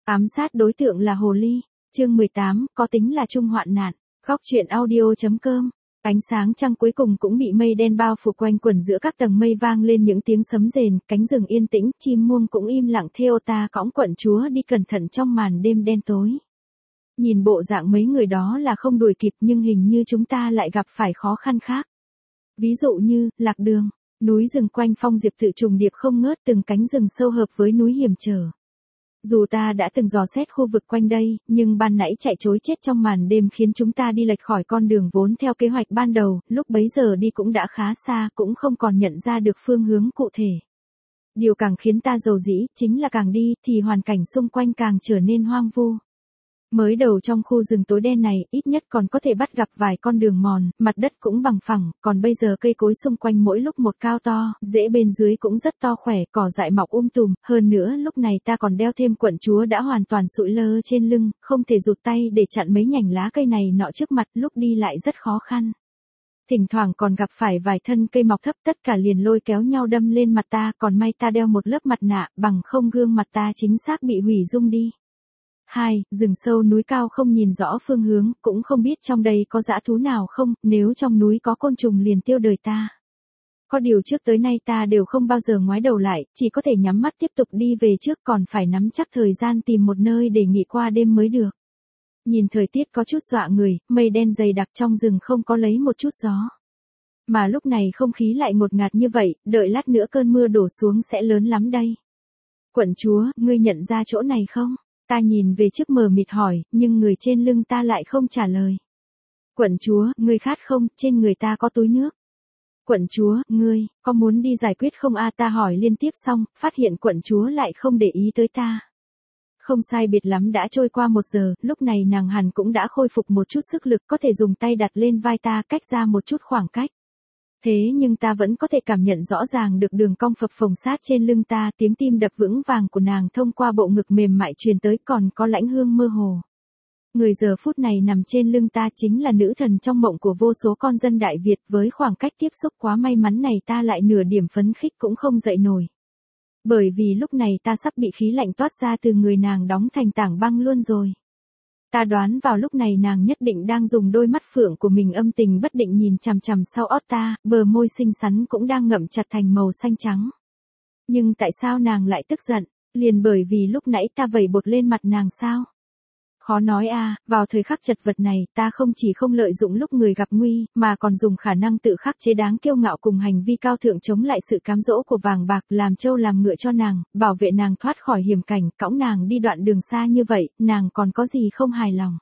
Ám sát đối tượng là hồ ly. Chương 18, có tính là chung hoạn nạn. Góc truyện audio.com. Ánh sáng trăng cuối cùng cũng bị mây đen bao phủ quanh quẩn giữa các tầng mây, vang lên những tiếng sấm rền, cánh rừng yên tĩnh, chim muông cũng im lặng theo ta cõng quận chúa đi cẩn thận trong màn đêm đen tối. Nhìn bộ dạng mấy người đó là không đuổi kịp, nhưng hình như chúng ta lại gặp phải khó khăn khác. Ví dụ như, lạc đường, núi rừng quanh Phong Diệp tự trùng điệp không ngớt, từng cánh rừng sâu hợp với núi hiểm trở. Dù ta đã từng dò xét khu vực quanh đây, nhưng ban nãy chạy trối chết trong màn đêm khiến chúng ta đi lệch khỏi con đường vốn theo kế hoạch ban đầu, lúc bấy giờ đi cũng đã khá xa, cũng không còn nhận ra được phương hướng cụ thể. Điều càng khiến ta dầu dĩ, chính là càng đi, thì hoàn cảnh xung quanh càng trở nên hoang vu. Mới đầu trong khu rừng tối đen này, ít nhất còn có thể bắt gặp vài con đường mòn, mặt đất cũng bằng phẳng, còn bây giờ cây cối xung quanh mỗi lúc một cao to, rễ bên dưới cũng rất to khỏe, cỏ dại mọc tùm, hơn nữa lúc này ta còn đeo thêm quận chúa đã hoàn toàn sụi lơ trên lưng, không thể rụt tay để chặn mấy nhành lá cây này nọ trước mặt, lúc đi lại rất khó khăn. Thỉnh thoảng còn gặp phải vài thân cây mọc thấp, tất cả liền lôi kéo nhau đâm lên mặt ta, còn may ta đeo một lớp mặt nạ, bằng không gương mặt ta chính xác bị hủy dung đi. 2. Rừng sâu núi cao không nhìn rõ phương hướng, cũng không biết trong đây có dã thú nào không, nếu trong núi có côn trùng liền tiêu đời ta. Có điều trước tới nay ta đều không bao giờ ngoái đầu lại, chỉ có thể nhắm mắt tiếp tục đi về trước, còn phải nắm chắc thời gian tìm một nơi để nghỉ qua đêm mới được. Nhìn thời tiết có chút dọa người, mây đen dày đặc trong rừng không có lấy một chút gió. Mà lúc này không khí lại ngột ngạt như vậy, đợi lát nữa cơn mưa đổ xuống sẽ lớn lắm đây. Quận chúa, ngươi nhận ra chỗ này không? Ta nhìn về trước mờ mịt hỏi, nhưng người trên lưng ta lại không trả lời. Quận chúa, ngươi khát không, trên người ta có túi nước. Quận chúa, ngươi, có muốn đi giải quyết không ta hỏi liên tiếp xong, phát hiện quận chúa lại không để ý tới ta. Không sai biệt lắm đã trôi qua 1 giờ, lúc này nàng hẳn cũng đã khôi phục một chút sức lực, có thể dùng tay đặt lên vai ta, cách ra một chút khoảng cách. Thế nhưng ta vẫn có thể cảm nhận rõ ràng được đường cong phập phồng sát trên lưng ta, tiếng tim đập vững vàng của nàng thông qua bộ ngực mềm mại truyền tới, còn có lãnh hương mơ hồ. Người giờ phút này nằm trên lưng ta chính là nữ thần trong mộng của vô số con dân Đại Việt, với khoảng cách tiếp xúc quá may mắn này ta lại nửa điểm phấn khích cũng không dậy nổi. Bởi vì lúc này ta sắp bị khí lạnh toát ra từ người nàng đóng thành tảng băng luôn rồi. Ta đoán vào lúc này nàng nhất định đang dùng đôi mắt phượng của mình âm tình bất định nhìn chằm chằm sau ót ta, bờ môi xinh xắn cũng đang ngậm chặt thành màu xanh trắng. Nhưng tại sao nàng lại tức giận? Liền bởi vì lúc nãy ta vẩy bột lên mặt nàng sao? Khó nói vào thời khắc chật vật này, ta không chỉ không lợi dụng lúc người gặp nguy, mà còn dùng khả năng tự khắc chế đáng kiêu ngạo cùng hành vi cao thượng chống lại sự cám dỗ của vàng bạc, làm trâu làm ngựa cho nàng, bảo vệ nàng thoát khỏi hiểm cảnh, cõng nàng đi đoạn đường xa như vậy, nàng còn có gì không hài lòng.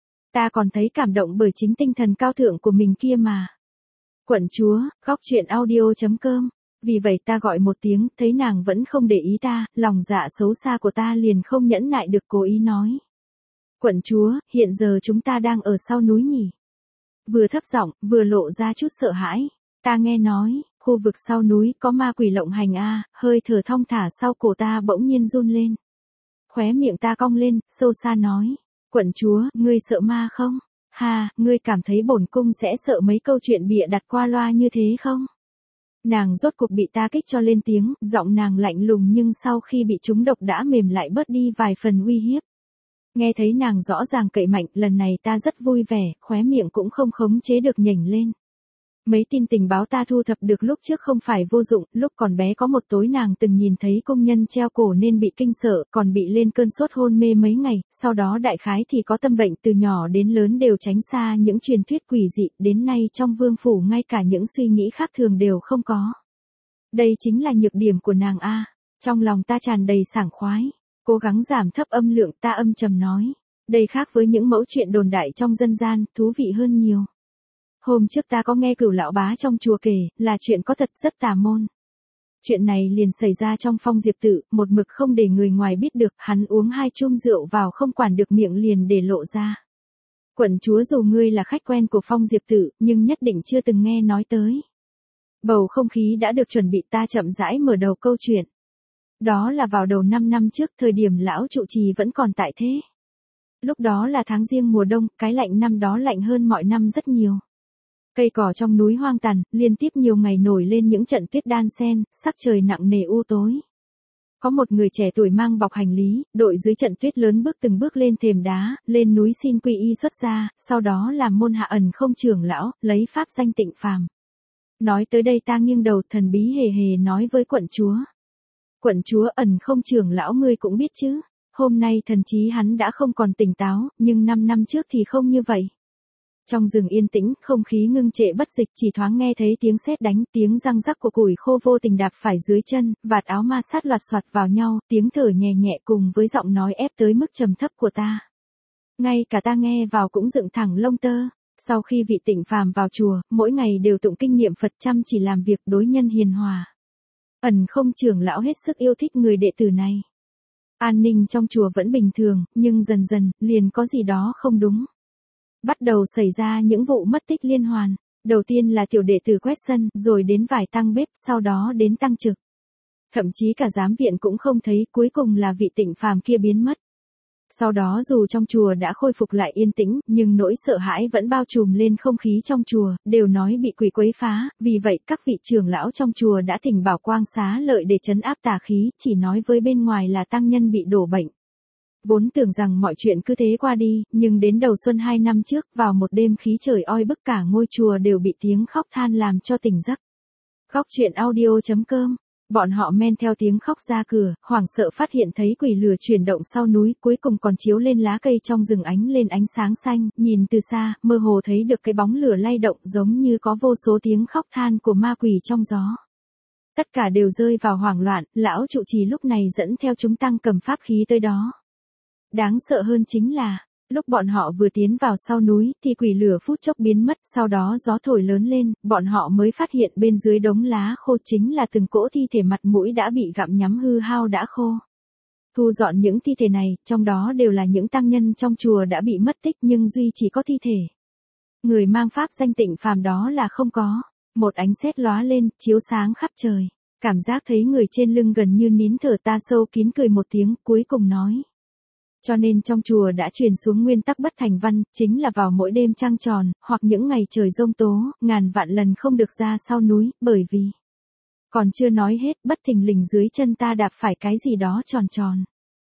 Ta còn thấy cảm động bởi chính tinh thần cao thượng của mình kia mà. Quận chúa, góc truyện audio.com. Vì vậy ta gọi một tiếng, thấy nàng vẫn không để ý ta, lòng dạ xấu xa của ta liền không nhẫn nại được cố ý nói. Quận chúa, hiện giờ chúng ta đang ở sau núi nhỉ? Vừa thấp giọng, vừa lộ ra chút sợ hãi. Ta nghe nói, khu vực sau núi có ma quỷ lộng hành hơi thở thong thả sau cổ ta bỗng nhiên run lên. Khóe miệng ta cong lên, sâu xa nói. Quận chúa, ngươi sợ ma không? Ngươi cảm thấy bổn cung sẽ sợ mấy câu chuyện bịa đặt qua loa như thế không? Nàng rốt cuộc bị ta kích cho lên tiếng, giọng nàng lạnh lùng nhưng sau khi bị trúng độc đã mềm lại bớt đi vài phần uy hiếp. Nghe thấy nàng rõ ràng cậy mạnh, lần này ta rất vui vẻ, khóe miệng cũng không khống chế được nhểnh lên. Mấy tin tình báo ta thu thập được lúc trước không phải vô dụng, lúc còn bé có một tối nàng từng nhìn thấy công nhân treo cổ nên bị kinh sợ, còn bị lên cơn sốt hôn mê mấy ngày, sau đó đại khái thì có tâm bệnh, từ nhỏ đến lớn đều tránh xa những truyền thuyết quỷ dị, đến nay trong vương phủ ngay cả những suy nghĩ khác thường đều không có. Đây chính là nhược điểm của nàng Trong lòng ta tràn đầy sảng khoái. Cố gắng giảm thấp âm lượng, ta âm trầm nói. Đây khác với những mẫu chuyện đồn đại trong dân gian, thú vị hơn nhiều. Hôm trước ta có nghe Cửu lão bá trong chùa kể, là chuyện có thật rất tà môn. Chuyện này liền xảy ra trong Phong Diệp tự, một mực không để người ngoài biết được, hắn uống 2 chum rượu vào không quản được miệng liền để lộ ra. Quận chúa, dù ngươi là khách quen của Phong Diệp tự, nhưng nhất định chưa từng nghe nói tới. Bầu không khí đã được chuẩn bị, ta chậm rãi mở đầu câu chuyện. Đó là vào đầu 5 năm trước, thời điểm lão trụ trì vẫn còn tại thế. Lúc đó là tháng Giêng mùa đông, cái lạnh năm đó lạnh hơn mọi năm rất nhiều. Cây cỏ trong núi hoang tàn, liên tiếp nhiều ngày nổi lên những trận tuyết đan xen, sắc trời nặng nề u tối. Có một người trẻ tuổi mang bọc hành lý, đội dưới trận tuyết lớn bước từng bước lên thềm đá, lên núi xin quy y xuất gia, sau đó làm môn hạ ẩn không trưởng lão, lấy pháp danh Tịnh Phàm. Nói tới đây ta nghiêng đầu thần bí hề hề nói với quận chúa. Quận chúa ẩn không trưởng lão ngươi cũng biết chứ, hôm nay thần trí hắn đã không còn tỉnh táo, nhưng 5 năm trước thì không như vậy. Trong rừng yên tĩnh, không khí ngưng trệ bất dịch, chỉ thoáng nghe thấy tiếng sét đánh, tiếng răng rắc của củi khô vô tình đạp phải dưới chân, vạt áo ma sát loạt soạt vào nhau, tiếng thở nhẹ nhẹ cùng với giọng nói ép tới mức trầm thấp của ta. Ngay cả ta nghe vào cũng dựng thẳng lông tơ. Sau khi vị Tịnh Phàm vào chùa, mỗi ngày đều tụng kinh niệm Phật, chăm chỉ làm việc, đối nhân hiền hòa. Ẩn không trưởng lão hết sức yêu thích người đệ tử này. An ninh trong chùa vẫn bình thường, nhưng dần dần, liền có gì đó không đúng. Bắt đầu xảy ra những vụ mất tích liên hoàn. Đầu tiên là tiểu đệ tử quét sân, rồi đến vài tăng bếp, sau đó đến tăng trực. Thậm chí cả giám viện cũng không thấy, cuối cùng là vị Tịnh Phàm kia biến mất. Sau đó dù trong chùa đã khôi phục lại yên tĩnh, nhưng nỗi sợ hãi vẫn bao trùm lên không khí trong chùa, đều nói bị quỷ quấy phá, vì vậy các vị trưởng lão trong chùa đã thỉnh Bảo Quang Xá Lợi để trấn áp tà khí, chỉ nói với bên ngoài là tăng nhân bị đổ bệnh. Vốn tưởng rằng mọi chuyện cứ thế qua đi, nhưng đến đầu xuân 2 năm trước, vào một đêm khí trời oi bức cả ngôi chùa đều bị tiếng khóc than làm cho tỉnh giấc. Góc truyện audio.com. Bọn họ men theo tiếng khóc ra cửa, hoảng sợ phát hiện thấy quỷ lửa chuyển động sau núi, cuối cùng còn chiếu lên lá cây trong rừng ánh lên ánh sáng xanh, nhìn từ xa, mơ hồ thấy được cái bóng lửa lay động giống như có vô số tiếng khóc than của ma quỷ trong gió. Tất cả đều rơi vào hoảng loạn, lão trụ trì lúc này dẫn theo chúng tăng cầm pháp khí tới đó. Đáng sợ hơn chính là, lúc bọn họ vừa tiến vào sau núi thì quỷ lửa phút chốc biến mất, sau đó gió thổi lớn lên, bọn họ mới phát hiện bên dưới đống lá khô chính là từng cỗ thi thể mặt mũi đã bị gặm nhắm hư hao đã khô. Thu dọn những thi thể này, trong đó đều là những tăng nhân trong chùa đã bị mất tích nhưng duy chỉ có thi thể. Người mang pháp danh Tịnh Phàm đó là không có. Một ánh sét lóa lên, chiếu sáng khắp trời. Cảm giác thấy người trên lưng gần như nín thở, ta sâu kín cười một tiếng, cuối cùng nói. Cho nên trong chùa đã truyền xuống nguyên tắc bất thành văn, chính là vào mỗi đêm trăng tròn, hoặc những ngày trời giông tố, ngàn vạn lần không được ra sau núi, bởi vì... Còn chưa nói hết, bất thình lình dưới chân ta đạp phải cái gì đó tròn tròn.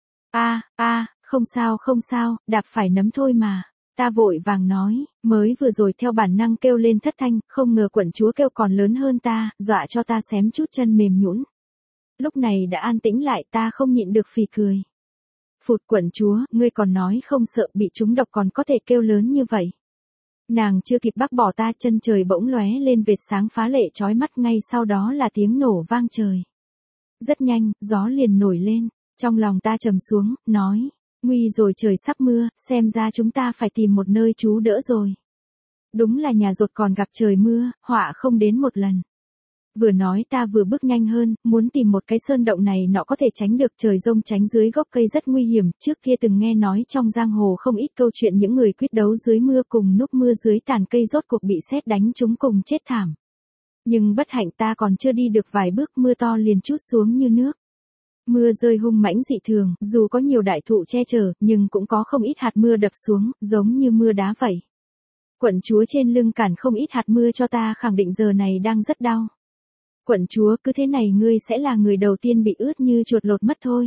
Không sao, đạp phải nấm thôi mà. Ta vội vàng nói, mới vừa rồi theo bản năng kêu lên thất thanh, không ngờ quận chúa kêu còn lớn hơn ta, dọa cho ta xém chút chân mềm nhũn. Lúc này đã an tĩnh lại, ta không nhịn được phì cười. Phụt, quận chúa, ngươi còn nói không sợ bị trúng độc còn có thể kêu lớn như vậy. Nàng chưa kịp bác bỏ ta, chân trời bỗng lóe lên vệt sáng phá lệ chói mắt, ngay sau đó là tiếng nổ vang trời. Rất nhanh, gió liền nổi lên, trong lòng ta trầm xuống, nói, nguy rồi, trời sắp mưa, xem ra chúng ta phải tìm một nơi trú đỡ rồi. Đúng là nhà dột còn gặp trời mưa, họa không đến một lần. Vừa nói ta vừa bước nhanh hơn, muốn tìm một cái sơn động này nọ có thể tránh được trời giông, tránh dưới gốc cây rất nguy hiểm, trước kia từng nghe nói trong giang hồ không ít câu chuyện những người quyết đấu dưới mưa cùng núp mưa dưới tàn cây rốt cuộc bị sét đánh trúng cùng chết thảm. Nhưng bất hạnh ta còn chưa đi được vài bước mưa to liền trút xuống như nước. Mưa rơi hung mãnh dị thường, dù có nhiều đại thụ che chở, nhưng cũng có không ít hạt mưa đập xuống, giống như mưa đá vậy. Quận chúa trên lưng cản không ít hạt mưa cho ta, khẳng định giờ này đang rất đau. Quận chúa, cứ thế này ngươi sẽ là người đầu tiên bị ướt như chuột lột mất thôi.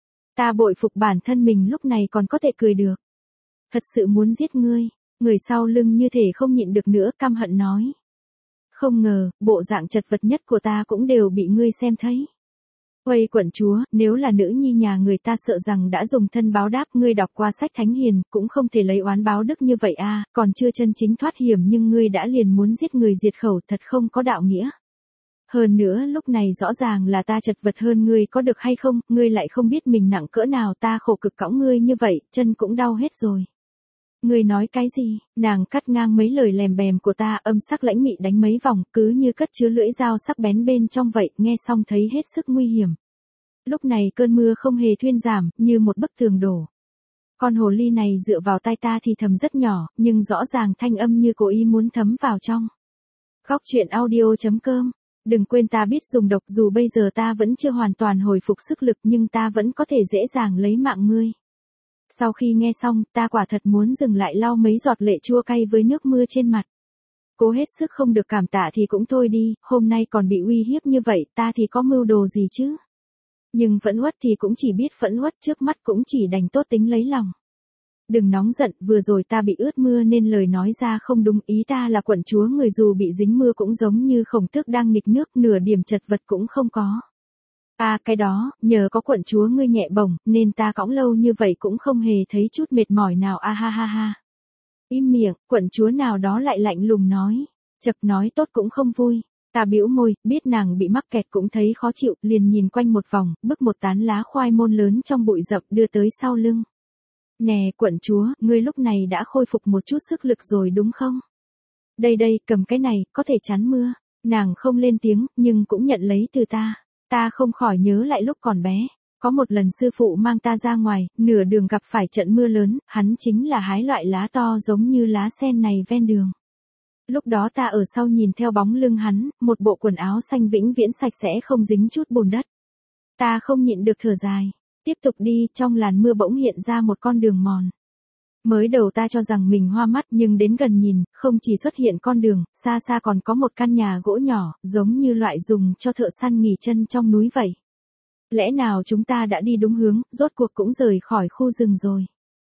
Ta bội phục bản thân mình lúc này còn có thể cười được. Thật sự muốn giết ngươi. Người sau lưng như thể không nhịn được nữa, căm hận nói. Không ngờ, bộ dạng chật vật nhất của ta cũng đều bị ngươi xem thấy. Uầy quận chúa, nếu là nữ nhi nhà người ta sợ rằng đã dùng thân báo đáp, ngươi đọc qua sách thánh hiền, cũng không thể lấy oán báo đức như vậy à, còn chưa chân chính thoát hiểm nhưng ngươi đã liền muốn giết người diệt khẩu, thật không có đạo nghĩa. Hơn nữa lúc này rõ ràng là ta chật vật hơn ngươi, có được hay không, ngươi lại không biết mình nặng cỡ nào, ta khổ cực cõng ngươi như vậy, chân cũng đau hết rồi. Ngươi nói cái gì? Nàng cắt ngang mấy lời lèm bèm của ta, âm sắc lãnh mị đánh mấy vòng, cứ như cất chứa lưỡi dao sắc bén bên trong vậy, nghe xong thấy hết sức nguy hiểm. Lúc này cơn mưa không hề thuyên giảm, như một bức tường đổ. Con hồ ly này dựa vào tai ta thì thầm rất nhỏ, nhưng rõ ràng thanh âm như cố ý muốn thấm vào trong. Góc truyện audio.com. Đừng quên ta biết dùng độc, dù bây giờ ta vẫn chưa hoàn toàn hồi phục sức lực nhưng ta vẫn có thể dễ dàng lấy mạng ngươi. Sau khi nghe xong, ta quả thật muốn dừng lại lau mấy giọt lệ chua cay với nước mưa trên mặt. Cố hết sức không được cảm tạ thì cũng thôi đi, hôm nay còn bị uy hiếp như vậy, ta thì có mưu đồ gì chứ? Nhưng phẫn uất thì cũng chỉ biết phẫn uất, trước mắt cũng chỉ đành tốt tính lấy lòng. Đừng nóng giận, vừa rồi ta bị ướt mưa nên lời nói ra không đúng, ý ta là quận chúa người dù bị dính mưa cũng giống như Khổng Tước đang nghịch nước, nửa điểm chật vật cũng không có. À cái đó, nhờ có quận chúa ngươi nhẹ bổng, nên ta cõng lâu như vậy cũng không hề thấy chút mệt mỏi nào, a ha ha ha. Im miệng, quận chúa nào đó lại lạnh lùng nói. Chật, nói tốt cũng không vui. Ta bĩu môi, biết nàng bị mắc kẹt cũng thấy khó chịu, liền nhìn quanh một vòng, bức một tán lá khoai môn lớn trong bụi rậm đưa tới sau lưng. Nè quận chúa, ngươi lúc này đã khôi phục một chút sức lực rồi đúng không? Đây đây, cầm cái này, có thể chắn mưa. Nàng không lên tiếng, nhưng cũng nhận lấy từ ta. Ta không khỏi nhớ lại lúc còn bé. Có một lần sư phụ mang ta ra ngoài, nửa đường gặp phải trận mưa lớn, hắn chính là hái loại lá to giống như lá sen này ven đường. Lúc đó ta ở sau nhìn theo bóng lưng hắn, một bộ quần áo xanh vĩnh viễn sạch sẽ không dính chút bùn đất. Ta không nhịn được thở dài. Tiếp tục đi, trong làn mưa bỗng hiện ra một con đường mòn. Mới đầu ta cho rằng mình hoa mắt nhưng đến gần nhìn, không chỉ xuất hiện con đường, xa xa còn có một căn nhà gỗ nhỏ, giống như loại dùng cho thợ săn nghỉ chân trong núi vậy. Lẽ nào chúng ta đã đi đúng hướng, rốt cuộc cũng rời khỏi khu rừng rồi.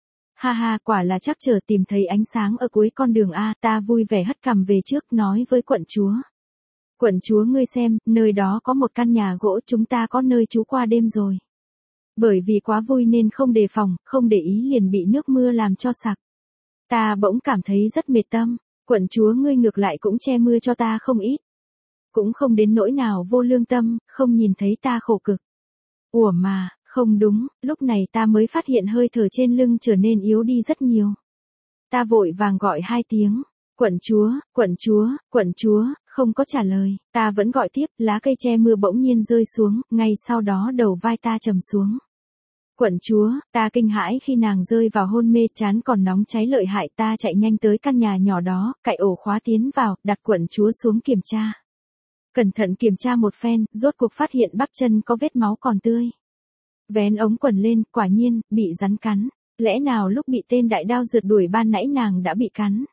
Ha ha, quả là chắc chờ tìm thấy ánh sáng ở cuối con đường a, ta vui vẻ hất cằm về trước nói với quận chúa. Quận chúa ngươi xem, nơi đó có một căn nhà gỗ, chúng ta có nơi trú qua đêm rồi. Bởi vì quá vui nên không đề phòng, không để ý liền bị nước mưa làm cho sặc. Ta bỗng cảm thấy rất mệt tâm, quận chúa ngươi ngược lại cũng che mưa cho ta không ít. Cũng không đến nỗi nào vô lương tâm, không nhìn thấy ta khổ cực. Ủa mà, không đúng, lúc này ta mới phát hiện hơi thở trên lưng trở nên yếu đi rất nhiều. Ta vội vàng gọi 2 tiếng, quận chúa, quận chúa, quận chúa, không có trả lời, ta vẫn gọi tiếp, lá cây che mưa bỗng nhiên rơi xuống, ngay sau đó đầu vai ta trầm xuống. Quận chúa, ta kinh hãi khi nàng rơi vào hôn mê, trán còn nóng cháy lợi hại, ta chạy nhanh tới căn nhà nhỏ đó, cạy ổ khóa tiến vào, đặt quận chúa xuống kiểm tra. Cẩn thận kiểm tra một phen, rốt cuộc phát hiện bắp chân có vết máu còn tươi. Vén ống quần lên, quả nhiên, bị rắn cắn. Lẽ nào lúc bị tên đại đao rượt đuổi ban nãy nàng đã bị cắn?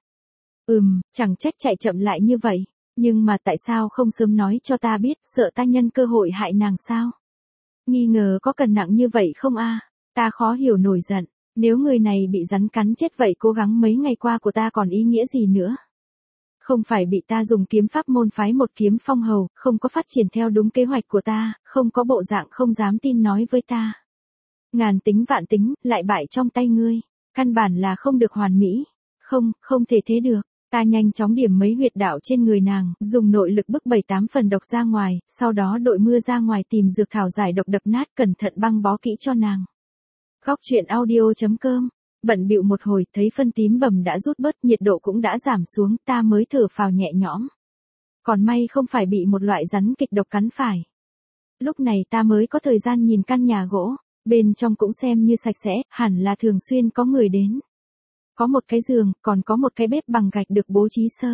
Chẳng trách chạy chậm lại như vậy. Nhưng mà tại sao không sớm nói cho ta biết, sợ ta nhân cơ hội hại nàng sao? Nghi ngờ có cần nặng như vậy không a? Ta khó hiểu nổi giận. Nếu người này bị rắn cắn chết vậy cố gắng mấy ngày qua của ta còn ý nghĩa gì nữa? Không phải bị ta dùng kiếm pháp môn phái một kiếm phong hầu, không có phát triển theo đúng kế hoạch của ta, không có bộ dạng không dám tin nói với ta. Ngàn tính vạn tính, lại bại trong tay ngươi. Căn bản là không được hoàn mỹ. Không thể thế được. Ta nhanh chóng điểm mấy huyệt đạo trên người nàng, dùng nội lực bức 7-8 phần độc ra ngoài, sau đó đội mưa ra ngoài tìm dược thảo giải độc đập nát, cẩn thận băng bó kỹ cho nàng. Góc truyện audio.com. Bận bịu một hồi, thấy phân tím bầm đã rút bớt, nhiệt độ cũng đã giảm xuống, ta mới thở phào nhẹ nhõm. Còn may không phải bị một loại rắn kịch độc cắn phải. Lúc này ta mới có thời gian nhìn căn nhà gỗ, bên trong cũng xem như sạch sẽ, hẳn là thường xuyên có người đến. Có một cái giường, còn có một cái bếp bằng gạch được bố trí sơ.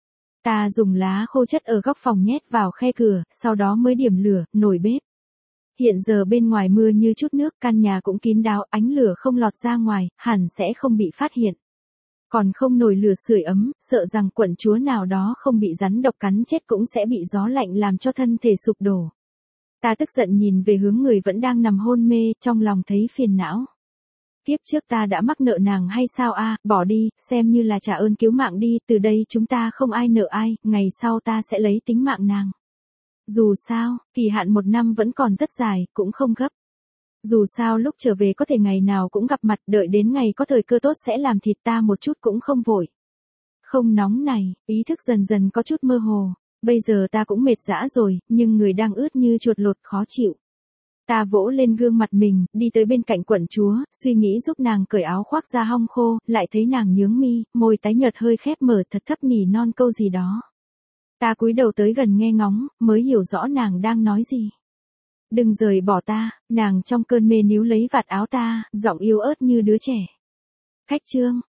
Ta dùng lá khô chất ở góc phòng nhét vào khe cửa, sau đó mới điểm lửa, nổi bếp. Hiện giờ bên ngoài mưa như chút nước, căn nhà cũng kín đáo, ánh lửa không lọt ra ngoài, hẳn sẽ không bị phát hiện. Còn không nổi lửa sưởi ấm, sợ rằng quận chúa nào đó không bị rắn độc cắn chết cũng sẽ bị gió lạnh làm cho thân thể sụp đổ. Ta tức giận nhìn về hướng người vẫn đang nằm hôn mê, trong lòng thấy phiền não. Kiếp trước ta đã mắc nợ nàng hay sao a? Bỏ đi, xem như là trả ơn cứu mạng đi, từ đây chúng ta không ai nợ ai, ngày sau ta sẽ lấy tính mạng nàng. Dù sao, kỳ hạn 1 năm vẫn còn rất dài, cũng không gấp. Dù sao lúc trở về có thể ngày nào cũng gặp mặt, đợi đến ngày có thời cơ tốt sẽ làm thịt ta một chút cũng không vội. Không nóng này, ý thức dần dần có chút mơ hồ. Bây giờ ta cũng mệt dã rồi, nhưng người đang ướt như chuột lột khó chịu. Ta vỗ lên gương mặt mình, đi tới bên cạnh quận chúa, suy nghĩ giúp nàng cởi áo khoác ra hong khô, lại thấy nàng nhướng mi, môi tái nhợt hơi khép mở thật thấp nỉ non câu gì đó. Ta cúi đầu tới gần nghe ngóng, mới hiểu rõ nàng đang nói gì. Đừng rời bỏ ta, nàng trong cơn mê níu lấy vạt áo ta, giọng yếu ớt như đứa trẻ. Khách trương,